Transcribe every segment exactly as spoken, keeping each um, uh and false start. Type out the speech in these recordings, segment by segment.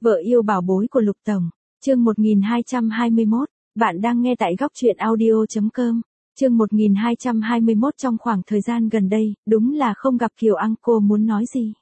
Vợ yêu bảo bối của Lục Tổng, chương một nghìn hai trăm hai mươi mốt, bạn đang nghe tại góc truyện audio chấm com. Chương một nghìn hai trăm hai mươi mốt trong khoảng thời gian gần đây, đúng là không gặp Kiều An, cô muốn nói gì?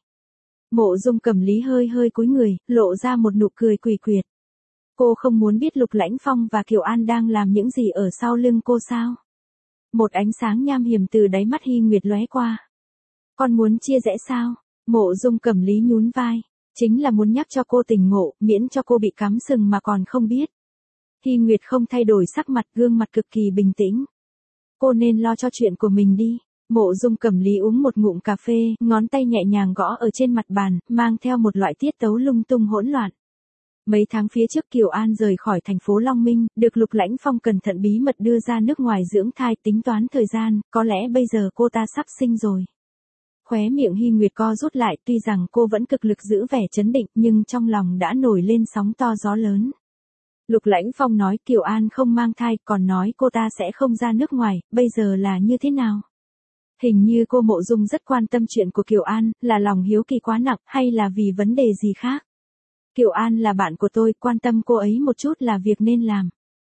Mộ Dung Cẩm Lý hơi hơi cúi người, lộ ra một nụ cười quỷ quyệt. Cô không muốn biết Lục Lãnh Phong và Kiều An đang làm những gì ở sau lưng cô sao? Một ánh sáng nham hiểm từ đáy mắt Hy Nguyệt lóe qua. Con muốn chia rẽ sao? Mộ Dung Cẩm Lý nhún vai. Chính là muốn nhắc cho cô tỉnh ngộ, miễn cho cô bị cắm sừng mà còn không biết. Hy Nguyệt không thay đổi sắc mặt, gương mặt cực kỳ bình tĩnh. Cô nên lo cho chuyện của mình đi. Mộ Dung Cẩm Lý uống một ngụm cà phê, ngón tay nhẹ nhàng gõ ở trên mặt bàn, mang theo một loại tiết tấu lung tung hỗn loạn. Mấy tháng phía trước Kiều An rời khỏi thành phố Long Minh, được Lục Lãnh Phong cẩn thận bí mật đưa ra nước ngoài dưỡng thai, tính toán thời gian, có lẽ bây giờ cô ta sắp sinh rồi. Khóe miệng Hy Nguyệt co rút lại, tuy rằng cô vẫn cực lực giữ vẻ trấn định, nhưng trong lòng đã nổi lên sóng to gió lớn. Lục Lãnh Phong nói Kiều An không mang thai, còn nói cô ta sẽ không ra nước ngoài, bây giờ là như thế nào? Hình như cô Mộ Dung rất quan tâm chuyện của Kiều An, là lòng hiếu kỳ quá nặng, hay là vì vấn đề gì khác? Kiều An là bạn của tôi, quan tâm cô ấy một chút là việc nên làm.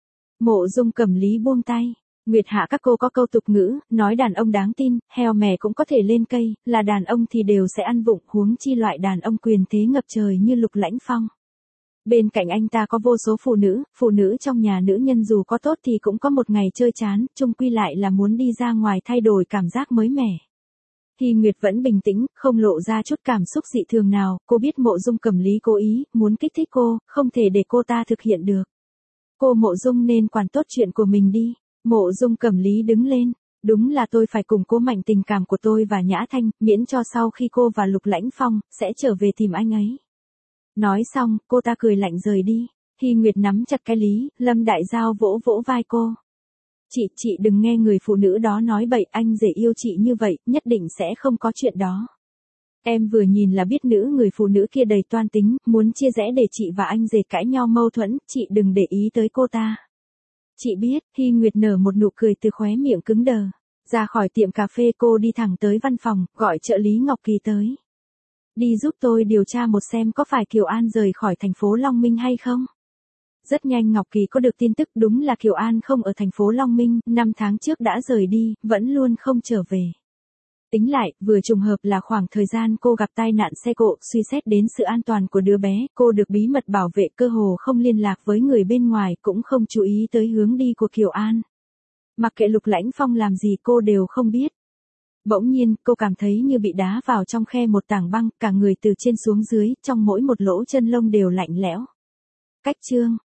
Mộ Dung Cẩm Lý buông tay. Nguyệt Hạ các cô có câu tục ngữ, nói đàn ông đáng tin, heo mè cũng có thể lên cây, là đàn ông thì đều sẽ ăn vụng, huống chi loại đàn ông quyền thế ngập trời như Lục Lãnh Phong. Bên cạnh anh ta có vô số phụ nữ, phụ nữ trong nhà nữ nhân dù có tốt thì cũng có một ngày chơi chán, chung quy lại là muốn đi ra ngoài thay đổi cảm giác mới mẻ. Hy Nguyệt vẫn bình tĩnh, không lộ ra chút cảm xúc dị thường nào, cô biết Mộ Dung Cẩm Lý cố ý, muốn kích thích cô, không thể để cô ta thực hiện được. Cô Mộ Dung nên quản tốt chuyện của mình đi. Mộ Dung Cẩm Lý đứng lên, đúng là tôi phải củng cố mạnh tình cảm của tôi và Nhã Thanh, miễn cho sau khi cô và Lục Lãnh Phong, sẽ trở về tìm anh ấy. Nói xong, cô ta cười lạnh rời đi. Hy Nguyệt nắm chặt cái Lý, Lâm Đại Giao vỗ vỗ vai cô. Chị, chị đừng nghe người phụ nữ đó nói bậy, anh rể yêu chị như vậy, nhất định sẽ không có chuyện đó. Em vừa nhìn là biết nữ người phụ nữ kia đầy toan tính, muốn chia rẽ để chị và anh rể cãi nhau mâu thuẫn, chị đừng để ý tới cô ta. Chị biết, Hy Nguyệt nở một nụ cười từ khóe miệng cứng đờ. Ra khỏi tiệm cà phê cô đi thẳng tới văn phòng, gọi trợ lý Ngọc Kỳ tới. Đi giúp tôi điều tra một xem có phải Kiều An rời khỏi thành phố Long Minh hay không. Rất nhanh Ngọc Kỳ có được tin tức, đúng là Kiều An không ở thành phố Long Minh, năm tháng trước đã rời đi, vẫn luôn không trở về. Tính lại, vừa trùng hợp là khoảng thời gian cô gặp tai nạn xe cộ, suy xét đến sự an toàn của đứa bé, cô được bí mật bảo vệ, cơ hồ không liên lạc với người bên ngoài, cũng không chú ý tới hướng đi của Kiều An. Mặc kệ Lục Lãnh Phong làm gì cô đều không biết. Bỗng nhiên, cô cảm thấy như bị đá vào trong khe một tảng băng, cả người từ trên xuống dưới, trong mỗi một lỗ chân lông đều lạnh lẽo. Cách chương